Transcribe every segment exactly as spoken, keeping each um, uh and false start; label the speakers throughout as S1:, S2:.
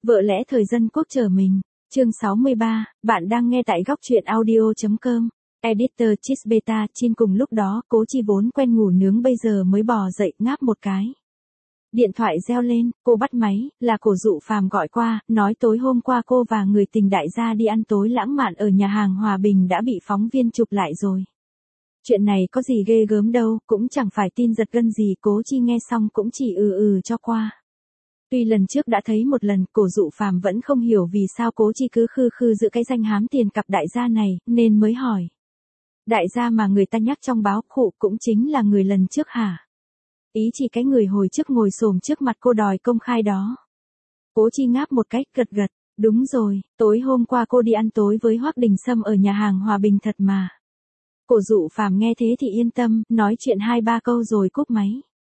S1: Vợ lẽ thời dân quốc chờ mình. Chương sáu mươi ba, bạn đang nghe tại góc truyện audio.com. Editor Chisbeta Chin cùng lúc đó, Cố Chi vốn quen ngủ nướng bây giờ mới bò dậy ngáp một cái. Điện thoại reo lên, cô bắt máy, là Cổ Dụ Phàm gọi qua, nói tối hôm qua cô và người tình đại gia đi ăn tối lãng mạn ở nhà hàng Hòa Bình đã bị phóng viên chụp lại rồi. Chuyện này có gì ghê gớm đâu, cũng chẳng phải tin giật gân gì. Cố Chi nghe xong cũng chỉ ừ ừ cho qua. Tuy lần trước đã thấy một lần, Cổ Dụ Phàm vẫn không hiểu vì sao Cố Chi cứ khư khư giữ cái danh hám tiền cặp đại gia này, nên mới hỏi. Đại gia mà người ta nhắc trong báo khụ cũng chính là người lần trước hả? Ý chỉ cái người hồi trước ngồi xổm trước mặt cô đòi công khai đó. Cố Chi ngáp một cách gật gật, đúng rồi, tối hôm qua cô đi ăn tối với Hoắc Đình Sâm ở nhà hàng Hòa Bình thật mà. Cổ Dụ Phàm nghe thế thì yên tâm, nói chuyện hai ba câu rồi cúp máy.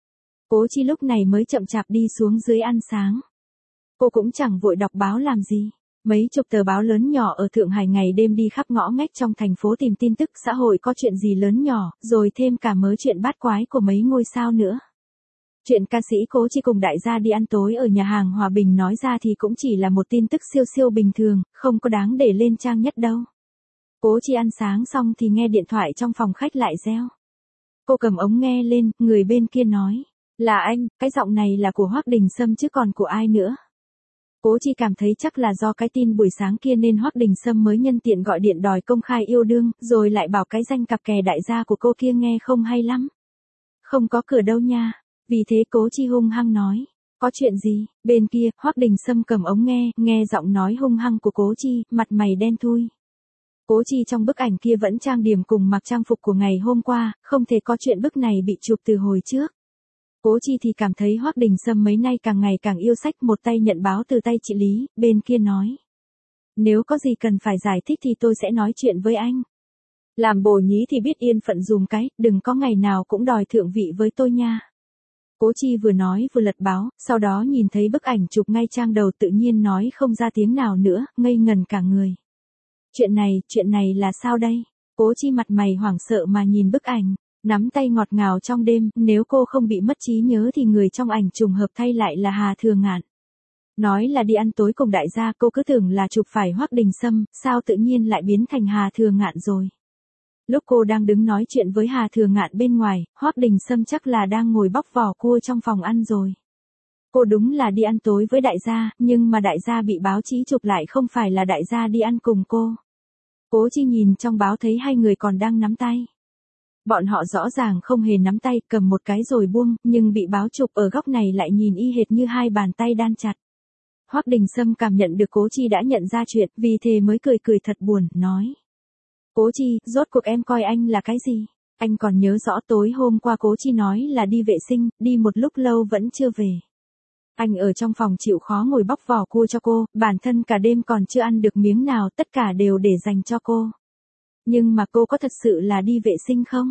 S1: Cố Chi lúc này mới chậm chạp đi xuống dưới ăn sáng. Cô cũng chẳng vội đọc báo làm gì. Mấy chục tờ báo lớn nhỏ ở Thượng Hải ngày đêm đi khắp ngõ ngách trong thành phố tìm tin tức xã hội có chuyện gì lớn nhỏ, rồi thêm cả mớ chuyện bát quái của mấy ngôi sao nữa. Chuyện ca sĩ Cố Chi cùng đại gia đi ăn tối ở nhà hàng Hòa Bình nói ra thì cũng chỉ là một tin tức siêu siêu bình thường, không có đáng để lên trang nhất đâu. Cố Chi ăn sáng xong thì nghe điện thoại trong phòng khách lại reo. Cô cầm ống nghe lên, người bên kia nói. Là anh, cái giọng này là của Hoắc Đình Sâm chứ còn của ai nữa. Cố Chi cảm thấy chắc là do cái tin buổi sáng kia nên Hoắc Đình Sâm mới nhân tiện gọi điện đòi công khai yêu đương, rồi lại bảo cái danh cặp kè đại gia của cô kia nghe không hay lắm. Không có cửa đâu nha. Vì thế Cố Chi hung hăng nói. Có chuyện gì? Bên kia, Hoắc Đình Sâm cầm ống nghe, nghe giọng nói hung hăng của Cố Chi, mặt mày đen thui. Cố Chi trong bức ảnh kia vẫn trang điểm cùng mặc trang phục của ngày hôm qua, không thể có chuyện bức này bị chụp từ hồi trước. Cố Chi thì cảm thấy Hoắc Đình Sâm mấy nay càng ngày càng yêu sách, một tay nhận báo từ tay chị Lý, bên kia nói. Nếu có gì cần phải giải thích thì tôi sẽ nói chuyện với anh. Làm bồ nhí thì biết yên phận dùm cái, đừng có ngày nào cũng đòi thượng vị với tôi nha. Cố Chi vừa nói vừa lật báo, sau đó nhìn thấy bức ảnh chụp ngay trang đầu tự nhiên nói không ra tiếng nào nữa, ngây ngần cả người. Chuyện này, chuyện này là sao đây? Cố Chi mặt mày hoảng sợ mà nhìn bức ảnh. Nắm tay ngọt ngào trong đêm, nếu cô không bị mất trí nhớ thì người trong ảnh trùng hợp thay lại là Hà Thừa Ngạn. Nói là đi ăn tối cùng đại gia, cô cứ tưởng là chụp phải Hoắc Đình Sâm, sao tự nhiên lại biến thành Hà Thừa Ngạn rồi. Lúc cô đang đứng nói chuyện với Hà Thừa Ngạn bên ngoài, Hoắc Đình Sâm chắc là đang ngồi bóc vỏ cua trong phòng ăn rồi. Cô đúng là đi ăn tối với đại gia, nhưng mà đại gia bị báo chí chụp lại không phải là đại gia đi ăn cùng cô. Cố Chi nhìn trong báo thấy hai người còn đang nắm tay. Bọn họ rõ ràng không hề nắm tay, cầm một cái rồi buông, nhưng bị báo chụp ở góc này lại nhìn y hệt như hai bàn tay đan chặt. Hoắc Đình Sâm cảm nhận được Cố Chi đã nhận ra chuyện, vì thế mới cười cười thật buồn, nói. Cố Chi, rốt cuộc em coi anh là cái gì? Anh còn nhớ rõ tối hôm qua Cố Chi nói là đi vệ sinh, đi một lúc lâu vẫn chưa về. Anh ở trong phòng chịu khó ngồi bóc vỏ cua cho cô, bản thân cả đêm còn chưa ăn được miếng nào, tất cả đều để dành cho cô. Nhưng mà cô có thật sự là đi vệ sinh không?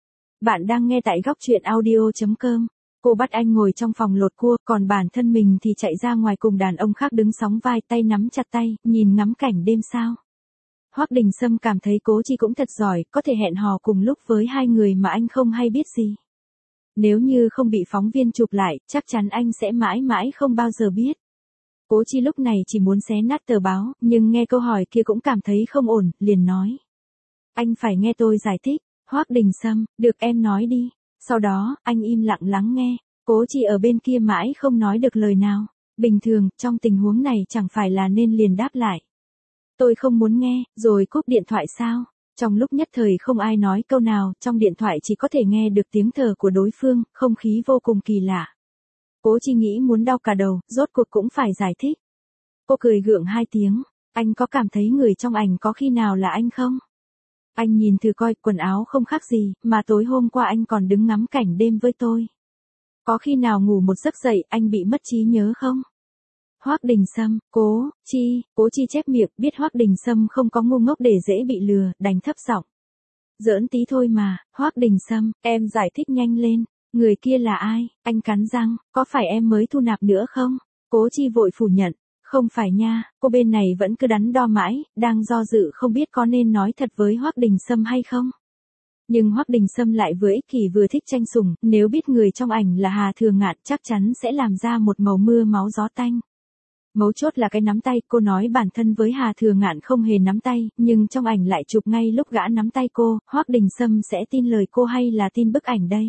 S1: Bạn đang nghe tại góc truyện audio.com. Cô bắt anh ngồi trong phòng lột cua, còn bản thân mình thì chạy ra ngoài cùng đàn ông khác đứng sóng vai, tay nắm chặt tay, nhìn ngắm cảnh đêm sao. Hoắc Đình Sâm cảm thấy Cố Chi cũng thật giỏi, có thể hẹn hò cùng lúc với hai người mà anh không hay biết gì. Nếu như không bị phóng viên chụp lại, chắc chắn anh sẽ mãi mãi không bao giờ biết. Cố Chi lúc này chỉ muốn xé nát tờ báo, nhưng nghe câu hỏi kia cũng cảm thấy không ổn, liền nói. Anh phải nghe tôi giải thích. Hoắc Đình Sâm, được em nói đi. Sau đó, anh im lặng lắng nghe. Cố Chi ở bên kia mãi không nói được lời nào. Bình thường, trong tình huống này chẳng phải là nên liền đáp lại. Tôi không muốn nghe, rồi cúp điện thoại sao? Trong lúc nhất thời không ai nói câu nào, trong điện thoại chỉ có thể nghe được tiếng thở của đối phương, không khí vô cùng kỳ lạ. Cố Chi nghĩ muốn đau cả đầu, rốt cuộc cũng phải giải thích. Cô cười gượng hai tiếng. Anh có cảm thấy người trong ảnh có khi nào là anh không? Anh nhìn thử coi, quần áo không khác gì, mà tối hôm qua anh còn đứng ngắm cảnh đêm với tôi. Có khi nào ngủ một giấc dậy, anh bị mất trí nhớ không? Hoắc Đình Sâm, Cố Chi, Cố Chi chép miệng, biết Hoắc Đình Sâm không có ngu ngốc để dễ bị lừa, đành thấp giọng. Giỡn tí thôi mà, Hoắc Đình Sâm, em giải thích nhanh lên, người kia là ai? Anh cắn răng, có phải em mới thu nạp nữa không? Cố Chi vội phủ nhận. Không phải nha, cô bên này vẫn cứ đắn đo mãi, đang do dự không biết có nên nói thật với Hoắc Đình Sâm hay không. Nhưng Hoắc Đình Sâm lại vừa ích kỷ vừa thích tranh sủng, nếu biết người trong ảnh là Hà Thừa Ngạn chắc chắn sẽ làm ra một màu mưa máu gió tanh. Mấu chốt là cái nắm tay, cô nói bản thân với Hà Thừa Ngạn không hề nắm tay, nhưng trong ảnh lại chụp ngay lúc gã nắm tay cô, Hoắc Đình Sâm sẽ tin lời cô hay là tin bức ảnh đây?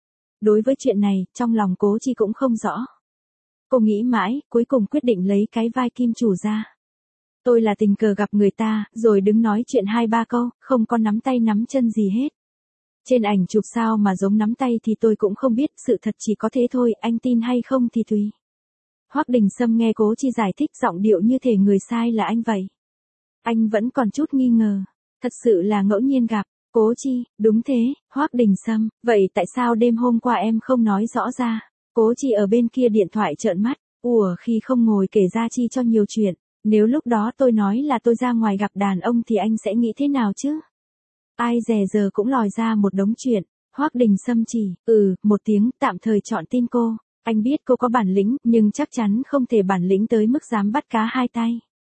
S1: Đối với chuyện này, trong lòng Cố Chi cũng không rõ. Cô nghĩ mãi, cuối cùng quyết định lấy cái vai kim chủ ra. Tôi là tình cờ gặp người ta, rồi đứng nói chuyện hai ba câu, không có nắm tay nắm chân gì hết. Trên ảnh chụp sao mà giống nắm tay thì tôi cũng không biết, sự thật chỉ có thế thôi, anh tin hay không thì tùy. Hoắc Đình Sâm nghe Cố Chi giải thích giọng điệu như thể người sai là anh vậy. Anh vẫn còn chút nghi ngờ, thật sự là ngẫu nhiên gặp. Cố Chi, đúng thế, Hoắc Đình Sâm, vậy tại sao đêm hôm qua em không nói rõ ra? Cố Chi ở bên kia điện thoại trợn mắt, ủa khi không ngồi kể ra chi cho nhiều chuyện, nếu lúc đó tôi nói là tôi ra ngoài gặp đàn ông thì anh sẽ nghĩ thế nào chứ? Ai dè giờ cũng lòi ra một đống chuyện, Hoắc Đình Sâm chỉ, ừ, một tiếng, tạm thời chọn tin cô. Anh biết cô có bản lĩnh, nhưng chắc chắn không thể bản lĩnh tới mức dám bắt cá hai tay.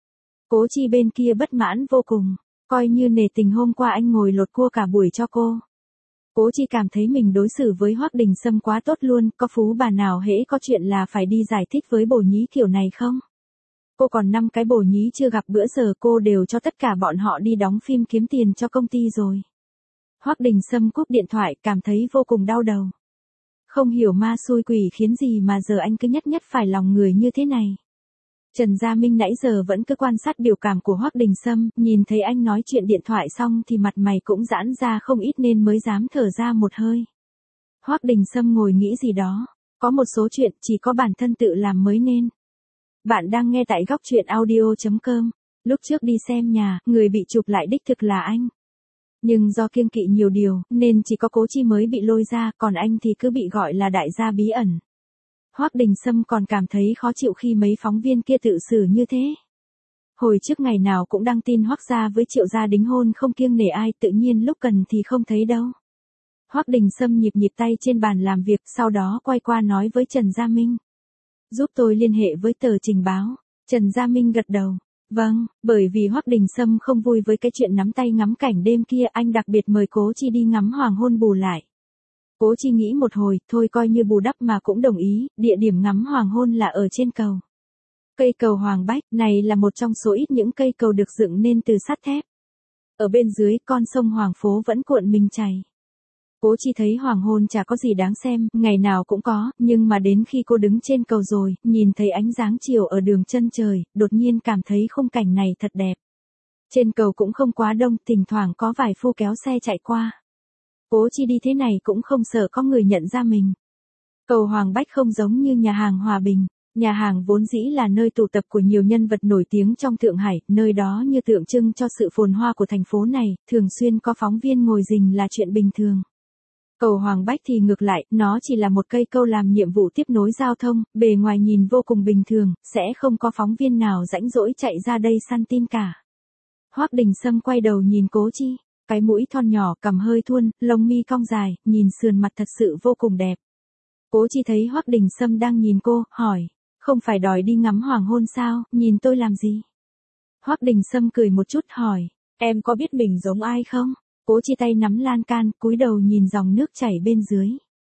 S1: Cố Chi bên kia bất mãn vô cùng, coi như nể tình hôm qua anh ngồi lột cua cả buổi cho cô. Cố Chi cảm thấy mình đối xử với Hoắc Đình Sâm quá tốt luôn, có phú bà nào hễ có chuyện là phải đi giải thích với bồ nhí kiểu này không? Cô còn năm cái bồ nhí chưa gặp, bữa giờ cô đều cho tất cả bọn họ đi đóng phim kiếm tiền cho công ty rồi. Hoắc Đình Sâm cúp điện thoại, cảm thấy vô cùng đau đầu. Không hiểu ma xui quỷ khiến gì mà giờ anh cứ nhất nhất phải lòng người như thế này. Trần Gia Minh nãy giờ vẫn cứ quan sát biểu cảm của Hoắc Đình Sâm, nhìn thấy anh nói chuyện điện thoại xong thì mặt mày cũng giãn ra không ít nên mới dám thở ra một hơi. Hoắc Đình Sâm ngồi nghĩ gì đó, có một số chuyện chỉ có bản thân tự làm mới nên. Bạn đang nghe tại góc truyện audio chấm com. Lúc trước đi xem nhà, người bị chụp lại đích thực là anh. Nhưng do kiêng kỵ nhiều điều, nên chỉ có Cố Chi mới bị lôi ra, còn anh thì cứ bị gọi là đại gia bí ẩn. Hoắc Đình Sâm còn cảm thấy khó chịu khi mấy phóng viên kia tự xử như thế. Hồi trước ngày nào cũng đăng tin Hoắc gia với Triệu gia đính hôn không kiêng nể ai, tự nhiên lúc cần thì không thấy đâu. Hoắc Đình Sâm nhịp nhịp tay trên bàn làm việc, sau đó quay qua nói với Trần Gia Minh. Giúp tôi liên hệ với tờ trình báo. Trần Gia Minh gật đầu. Vâng, bởi vì Hoắc Đình Sâm không vui với cái chuyện nắm tay ngắm cảnh đêm kia, anh đặc biệt mời Cố Chi đi ngắm hoàng hôn bù lại. Cố Chi nghĩ một hồi, thôi coi như bù đắp mà cũng đồng ý, địa điểm ngắm hoàng hôn là ở trên cầu. Cây cầu Hoàng Bách này là một trong số ít những cây cầu được dựng nên từ sắt thép. Ở bên dưới, con sông Hoàng Phố vẫn cuộn mình chảy. Cố Chi thấy hoàng hôn chả có gì đáng xem, ngày nào cũng có, nhưng mà đến khi cô đứng trên cầu rồi, nhìn thấy ánh dáng chiều ở đường chân trời, đột nhiên cảm thấy khung cảnh này thật đẹp. Trên cầu cũng không quá đông, thỉnh thoảng có vài phu kéo xe chạy qua. Cố Chi đi thế này cũng không sợ có người nhận ra mình. Cầu Hoàng Bách không giống như nhà hàng Hòa Bình. Nhà hàng vốn dĩ là nơi tụ tập của nhiều nhân vật nổi tiếng trong Thượng Hải, nơi đó như tượng trưng cho sự phồn hoa của thành phố này, thường xuyên có phóng viên ngồi rình là chuyện bình thường. Cầu Hoàng Bách thì ngược lại, nó chỉ là một cây cầu làm nhiệm vụ tiếp nối giao thông, bề ngoài nhìn vô cùng bình thường, sẽ không có phóng viên nào rãnh rỗi chạy ra đây săn tin cả. Hoắc Đình Sâm quay đầu nhìn Cố Chi, cái mũi thon nhỏ, cằm hơi thuôn, lông mi cong dài, nhìn sườn mặt thật sự vô cùng đẹp. Cố Chi thấy Hoắc Đình Sâm đang nhìn cô, hỏi, không phải đòi đi ngắm hoàng hôn sao, nhìn tôi làm gì? Hoắc Đình Sâm cười một chút hỏi, em có biết mình giống ai không? Cố Chi tay nắm lan can, cúi đầu nhìn dòng nước chảy bên dưới.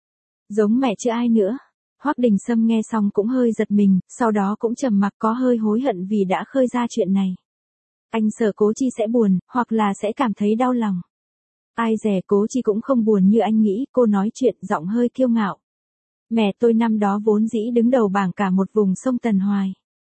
S1: Giống mẹ chứ ai nữa. Hoắc Đình Sâm nghe xong cũng hơi giật mình, sau đó cũng trầm mặc, có hơi hối hận vì đã khơi ra chuyện này. Anh sợ Cố Chi sẽ buồn, hoặc là sẽ cảm thấy đau lòng. Ai dè Cố Chi cũng không buồn như anh nghĩ, cô nói chuyện giọng hơi kiêu ngạo. Mẹ tôi năm đó vốn dĩ đứng đầu bảng cả một vùng sông Tần Hoài.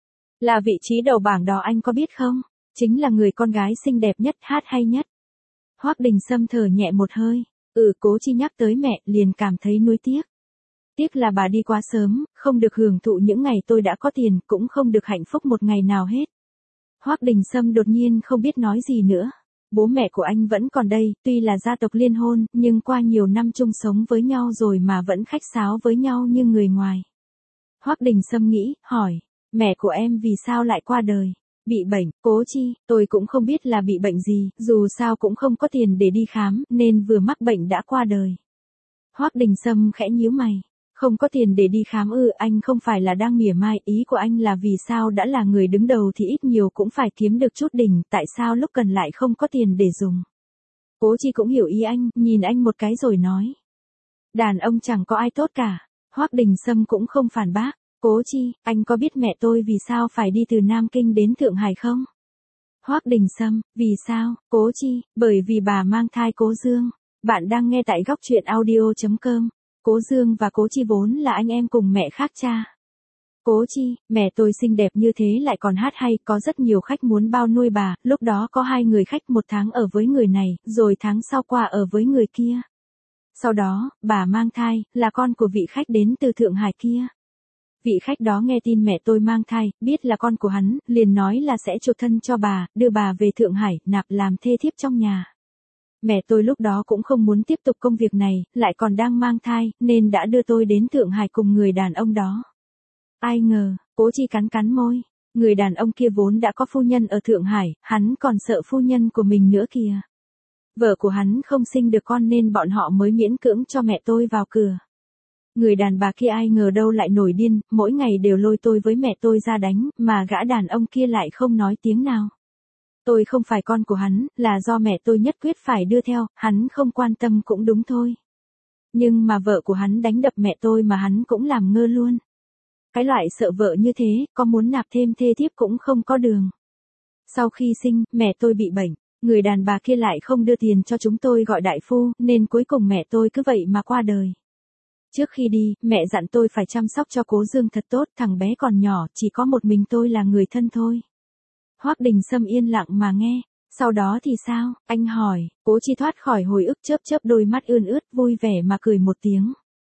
S1: Là vị trí đầu bảng đó anh có biết không? Chính là người con gái xinh đẹp nhất, hát hay nhất. Hoắc Đình Sâm thở nhẹ một hơi, ừ Cố Chi nhắc tới mẹ liền cảm thấy nuối tiếc. Tiếc là bà đi quá sớm, không được hưởng thụ những ngày tôi đã có tiền, cũng không được hạnh phúc một ngày nào hết. Hoắc Đình Sâm đột nhiên không biết nói gì nữa. Bố mẹ của anh vẫn còn đây, tuy là gia tộc liên hôn, nhưng qua nhiều năm chung sống với nhau rồi mà vẫn khách sáo với nhau như người ngoài. Hoắc Đình Sâm nghĩ, hỏi, mẹ của em vì sao lại qua đời? Bị bệnh. Cố Chi, tôi cũng không biết là bị bệnh gì, dù sao cũng không có tiền để đi khám, nên vừa mắc bệnh đã qua đời. Hoắc Đình Sâm khẽ nhíu mày. Không có tiền để đi khám ư? Anh không phải là đang mỉa mai, ý của anh là vì sao đã là người đứng đầu thì ít nhiều cũng phải kiếm được chút đỉnh, tại sao lúc cần lại không có tiền để dùng. Cố Chi cũng hiểu ý anh, nhìn anh một cái rồi nói. Đàn ông chẳng có ai tốt cả. Hoắc Đình Sâm cũng không phản bác. Cố Chi, anh có biết mẹ tôi vì sao phải đi từ Nam Kinh đến Thượng Hải không? Hoắc Đình Sâm, vì sao? Cố Chi, bởi vì bà mang thai Cố Dương. Bạn đang nghe tại góc truyện audio.com. Cố Dương và Cố Chi vốn là anh em cùng mẹ khác cha. Cố Chi, mẹ tôi xinh đẹp như thế lại còn hát hay, có rất nhiều khách muốn bao nuôi bà, lúc đó có hai người khách một tháng ở với người này, rồi tháng sau qua ở với người kia. Sau đó, bà mang thai, là con của vị khách đến từ Thượng Hải kia. Vị khách đó nghe tin mẹ tôi mang thai, biết là con của hắn, liền nói là sẽ chuộc thân cho bà, đưa bà về Thượng Hải, nạp làm thê thiếp trong nhà. Mẹ tôi lúc đó cũng không muốn tiếp tục công việc này, lại còn đang mang thai, nên đã đưa tôi đến Thượng Hải cùng người đàn ông đó. Ai ngờ, Cố Chi cắn cắn môi, người đàn ông kia vốn đã có phu nhân ở Thượng Hải, hắn còn sợ phu nhân của mình nữa kìa. Vợ của hắn không sinh được con nên bọn họ mới miễn cưỡng cho mẹ tôi vào cửa. Người đàn bà kia ai ngờ đâu lại nổi điên, mỗi ngày đều lôi tôi với mẹ tôi ra đánh, mà gã đàn ông kia lại không nói tiếng nào. Tôi không phải con của hắn, là do mẹ tôi nhất quyết phải đưa theo, hắn không quan tâm cũng đúng thôi. Nhưng mà vợ của hắn đánh đập mẹ tôi mà hắn cũng làm ngơ luôn. Cái loại sợ vợ như thế, có muốn nạp thêm thê thiếp cũng không có đường. Sau khi sinh, mẹ tôi bị bệnh, người đàn bà kia lại không đưa tiền cho chúng tôi gọi đại phu, nên cuối cùng mẹ tôi cứ vậy mà qua đời. Trước khi đi, mẹ dặn tôi phải chăm sóc cho Cố Dương thật tốt, thằng bé còn nhỏ, chỉ có một mình tôi là người thân thôi. Hoắc Đình Sâm yên lặng mà nghe, sau đó thì sao, anh hỏi, Cố Chi thoát khỏi hồi ức chớp chớp đôi mắt ươn ướt, vui vẻ mà cười một tiếng.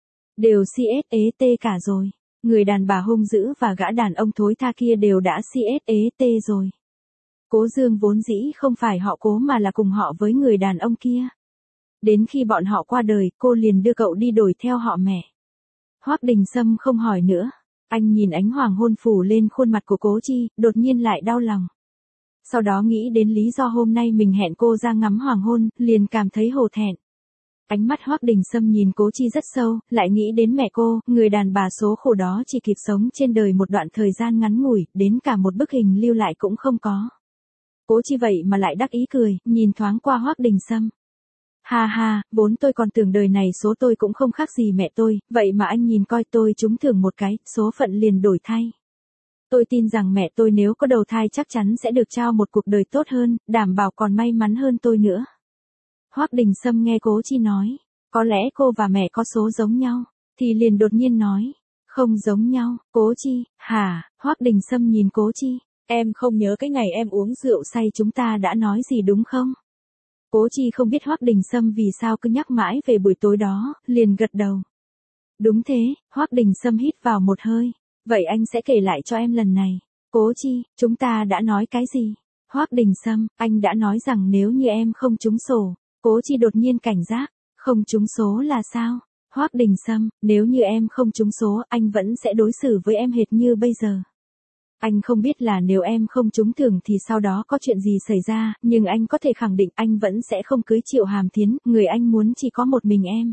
S1: Đều xê ét ê tê cả rồi, người đàn bà hung dữ và gã đàn ông thối tha kia đều đã xê ét ê tê rồi. Cố Dương vốn dĩ không phải họ Cố mà là cùng họ với người đàn ông kia. Đến khi bọn họ qua đời, cô liền đưa cậu đi đổi theo họ mẹ. Hoắc Đình Sâm không hỏi nữa. Anh nhìn ánh hoàng hôn phủ lên khuôn mặt của Cố Chi, đột nhiên lại đau lòng. Sau đó nghĩ đến lý do hôm nay mình hẹn cô ra ngắm hoàng hôn, liền cảm thấy hổ thẹn. Ánh mắt Hoắc Đình Sâm nhìn Cố Chi rất sâu, lại nghĩ đến mẹ cô, người đàn bà số khổ đó chỉ kịp sống trên đời một đoạn thời gian ngắn ngủi, đến cả một bức hình lưu lại cũng không có. Cố Chi vậy mà lại đắc ý cười, nhìn thoáng qua Hoắc Đình Sâm. Ha ha, vốn tôi còn tưởng đời này số tôi cũng không khác gì mẹ tôi, vậy mà anh nhìn coi tôi trúng thưởng một cái, số phận liền đổi thay. Tôi tin rằng mẹ tôi nếu có đầu thai chắc chắn sẽ được trao một cuộc đời tốt hơn, đảm bảo còn may mắn hơn tôi nữa. Hoắc Đình Sâm nghe Cố Chi nói, có lẽ cô và mẹ có số giống nhau, thì liền đột nhiên nói, không giống nhau. Cố Chi, hả? Hoắc Đình Sâm nhìn Cố Chi, em không nhớ cái ngày em uống rượu say chúng ta đã nói gì đúng không? Cố Chi không biết Hoắc Đình Sâm vì sao cứ nhắc mãi về buổi tối đó, liền gật đầu. Đúng thế, Hoắc Đình Sâm hít vào một hơi. Vậy anh sẽ kể lại cho em lần này. Cố Chi, chúng ta đã nói cái gì? Hoắc Đình Sâm, anh đã nói rằng nếu như em không trúng sổ. Cố Chi đột nhiên cảnh giác, không trúng số là sao? Hoắc Đình Sâm, nếu như em không trúng số, anh vẫn sẽ đối xử với em hệt như bây giờ. Anh không biết là nếu em không trúng thưởng thì sau đó có chuyện gì xảy ra, nhưng anh có thể khẳng định anh vẫn sẽ không cưới Triệu Hàm Thiến, người anh muốn chỉ có một mình em.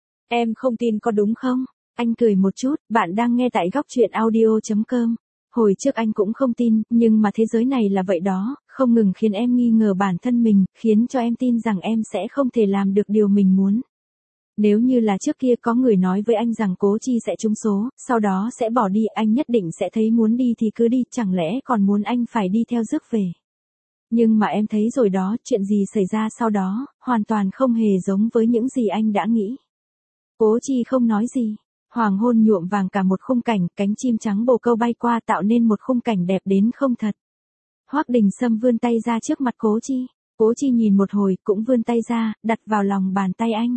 S1: Em không tin có đúng không? Anh cười một chút, bạn đang nghe tại góc truyện audio.com. Hồi trước anh cũng không tin, nhưng mà thế giới này là vậy đó, không ngừng khiến em nghi ngờ bản thân mình, khiến cho em tin rằng em sẽ không thể làm được điều mình muốn. Nếu như là trước kia có người nói với anh rằng Cố Chi sẽ trúng số, sau đó sẽ bỏ đi, anh nhất định sẽ thấy muốn đi thì cứ đi, chẳng lẽ còn muốn anh phải đi theo rước về. Nhưng mà em thấy rồi đó, chuyện gì xảy ra sau đó, hoàn toàn không hề giống với những gì anh đã nghĩ. Cố Chi không nói gì. Hoàng hôn nhuộm vàng cả một khung cảnh, cánh chim trắng bồ câu bay qua tạo nên một khung cảnh đẹp đến không thật. Hoắc Đình Sâm vươn tay ra trước mặt Cố Chi. Cố Chi nhìn một hồi, cũng vươn tay ra, đặt vào lòng bàn tay anh.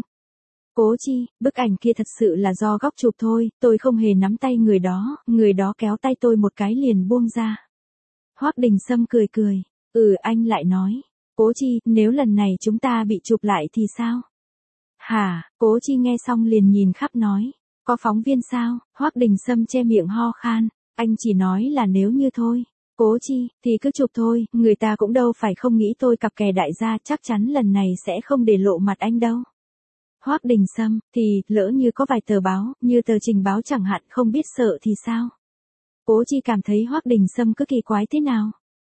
S1: Cố Chi, bức ảnh kia thật sự là do góc chụp thôi, tôi không hề nắm tay người đó, người đó kéo tay tôi một cái liền buông ra. Hoắc Đình Sâm cười cười, ừ anh lại nói, Cố Chi, nếu lần này chúng ta bị chụp lại thì sao? Hả? Cố Chi nghe xong liền nhìn khắp nói, có phóng viên sao? Hoắc Đình Sâm che miệng ho khan, anh chỉ nói là nếu như thôi. Cố Chi, thì cứ chụp thôi, người ta cũng đâu phải không nghĩ tôi cặp kè đại gia, chắc chắn lần này sẽ không để lộ mặt anh đâu. Hoắc Đình Sâm, thì, lỡ như có vài tờ báo, như tờ Trình Báo chẳng hạn không biết sợ thì sao? Cố Chi cảm thấy Hoắc Đình Sâm cứ kỳ quái thế nào?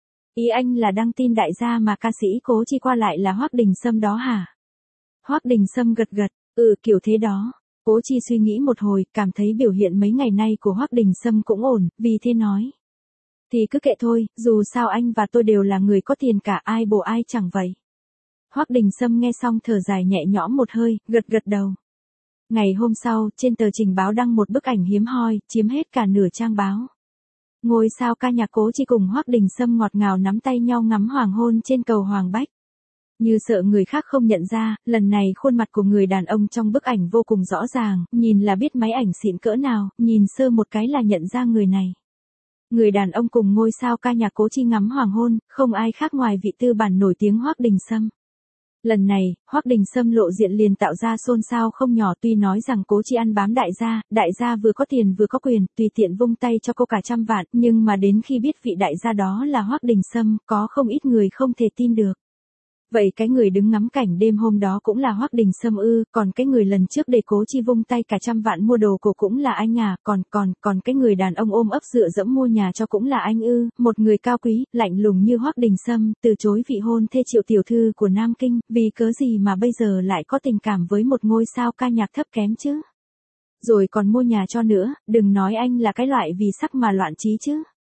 S1: Ý anh là đăng tin đại gia mà ca sĩ Cố Chi qua lại là Hoắc Đình Sâm đó hả? Hoắc Đình Sâm gật gật, ừ kiểu thế đó. Cố Chi suy nghĩ một hồi, cảm thấy biểu hiện mấy ngày nay của Hoắc Đình Sâm cũng ổn, vì thế nói. Thì cứ kệ thôi, dù sao anh và tôi đều là người có tiền cả, ai bồ ai chẳng vậy. Hoắc Đình Sâm nghe xong thở dài nhẹ nhõm một hơi, gật gật đầu. Ngày hôm sau, trên tờ trình báo đăng một bức ảnh hiếm hoi, chiếm hết cả nửa trang báo. Ngôi sao ca nhạc Cố Chi cùng Hoắc Đình Sâm ngọt ngào nắm tay nhau ngắm hoàng hôn trên cầu Hoàng Bách. Như sợ người khác không nhận ra, lần này khuôn mặt của người đàn ông trong bức ảnh vô cùng rõ ràng, nhìn là biết máy ảnh xịn cỡ nào, nhìn sơ một cái là nhận ra người này. Người đàn ông cùng ngôi sao ca nhạc Cố Chi ngắm hoàng hôn, không ai khác ngoài vị tư bản nổi tiếng Hoắc Đình Sâm. Lần này, Hoắc Đình Sâm lộ diện liền tạo ra xôn xao không nhỏ, tuy nói rằng Cố Chi ăn bám đại gia, đại gia vừa có tiền vừa có quyền, tùy tiện vung tay cho cô cả trăm vạn, nhưng mà đến khi biết vị đại gia đó là Hoắc Đình Sâm, có không ít người không thể tin được. Vậy cái người đứng ngắm cảnh đêm hôm đó cũng là Hoắc Đình Sâm ư, còn cái người lần trước để Cố Chi vung tay cả trăm vạn mua đồ cổ cũng là anh à, còn còn còn cái người đàn ông ôm ấp dựa dẫm mua nhà cho cũng là anh ư, một người cao quý, lạnh lùng như Hoắc Đình Sâm, từ chối vị hôn thê Triệu tiểu thư của Nam Kinh, vì cớ gì mà bây giờ lại có tình cảm với một ngôi sao ca nhạc thấp kém chứ? Rồi còn mua nhà cho nữa, đừng nói anh là cái loại vì sắc mà loạn trí chứ.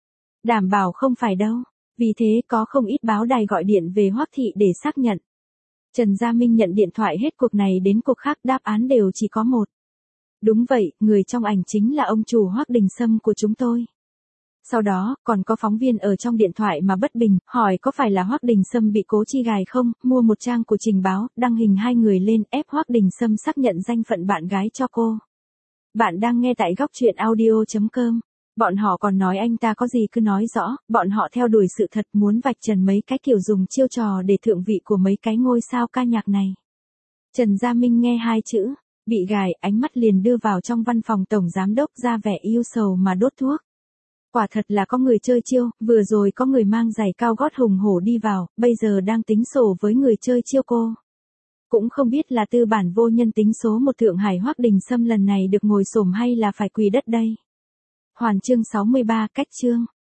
S1: Đảm bảo không phải đâu. Vì thế có không ít báo đài gọi điện về Hoắc thị để xác nhận. Trần Gia Minh nhận điện thoại hết cuộc này đến cuộc khác, đáp án đều chỉ có một. Đúng vậy, người trong ảnh chính là ông chủ Hoắc Đình Sâm của chúng tôi. Sau đó, còn có phóng viên ở trong điện thoại mà bất bình, hỏi có phải là Hoắc Đình Sâm bị Cố Chi gài không, mua một trang của Trình Báo, đăng hình hai người lên ép Hoắc Đình Sâm xác nhận danh phận bạn gái cho cô. Bạn đang nghe tại góc truyện audio chấm com. Bọn họ còn nói anh ta có gì cứ nói rõ, bọn họ theo đuổi sự thật, muốn vạch trần mấy cái kiểu dùng chiêu trò để thượng vị của mấy cái ngôi sao ca nhạc này. Trần Gia Minh nghe hai chữ, bị gài, ánh mắt liền đưa vào trong văn phòng tổng giám đốc, ra vẻ yêu sầu mà đốt thuốc. Quả thật là có người chơi chiêu, vừa rồi có người mang giày cao gót hùng hổ đi vào, bây giờ đang tính sổ với người chơi chiêu cô. Cũng không biết là tư bản vô nhân tính số một Thượng Hải Hoắc Đình Sâm lần này được ngồi xổm hay là phải quỳ đất đây. Hoàn chương sáu mươi ba, cách chương.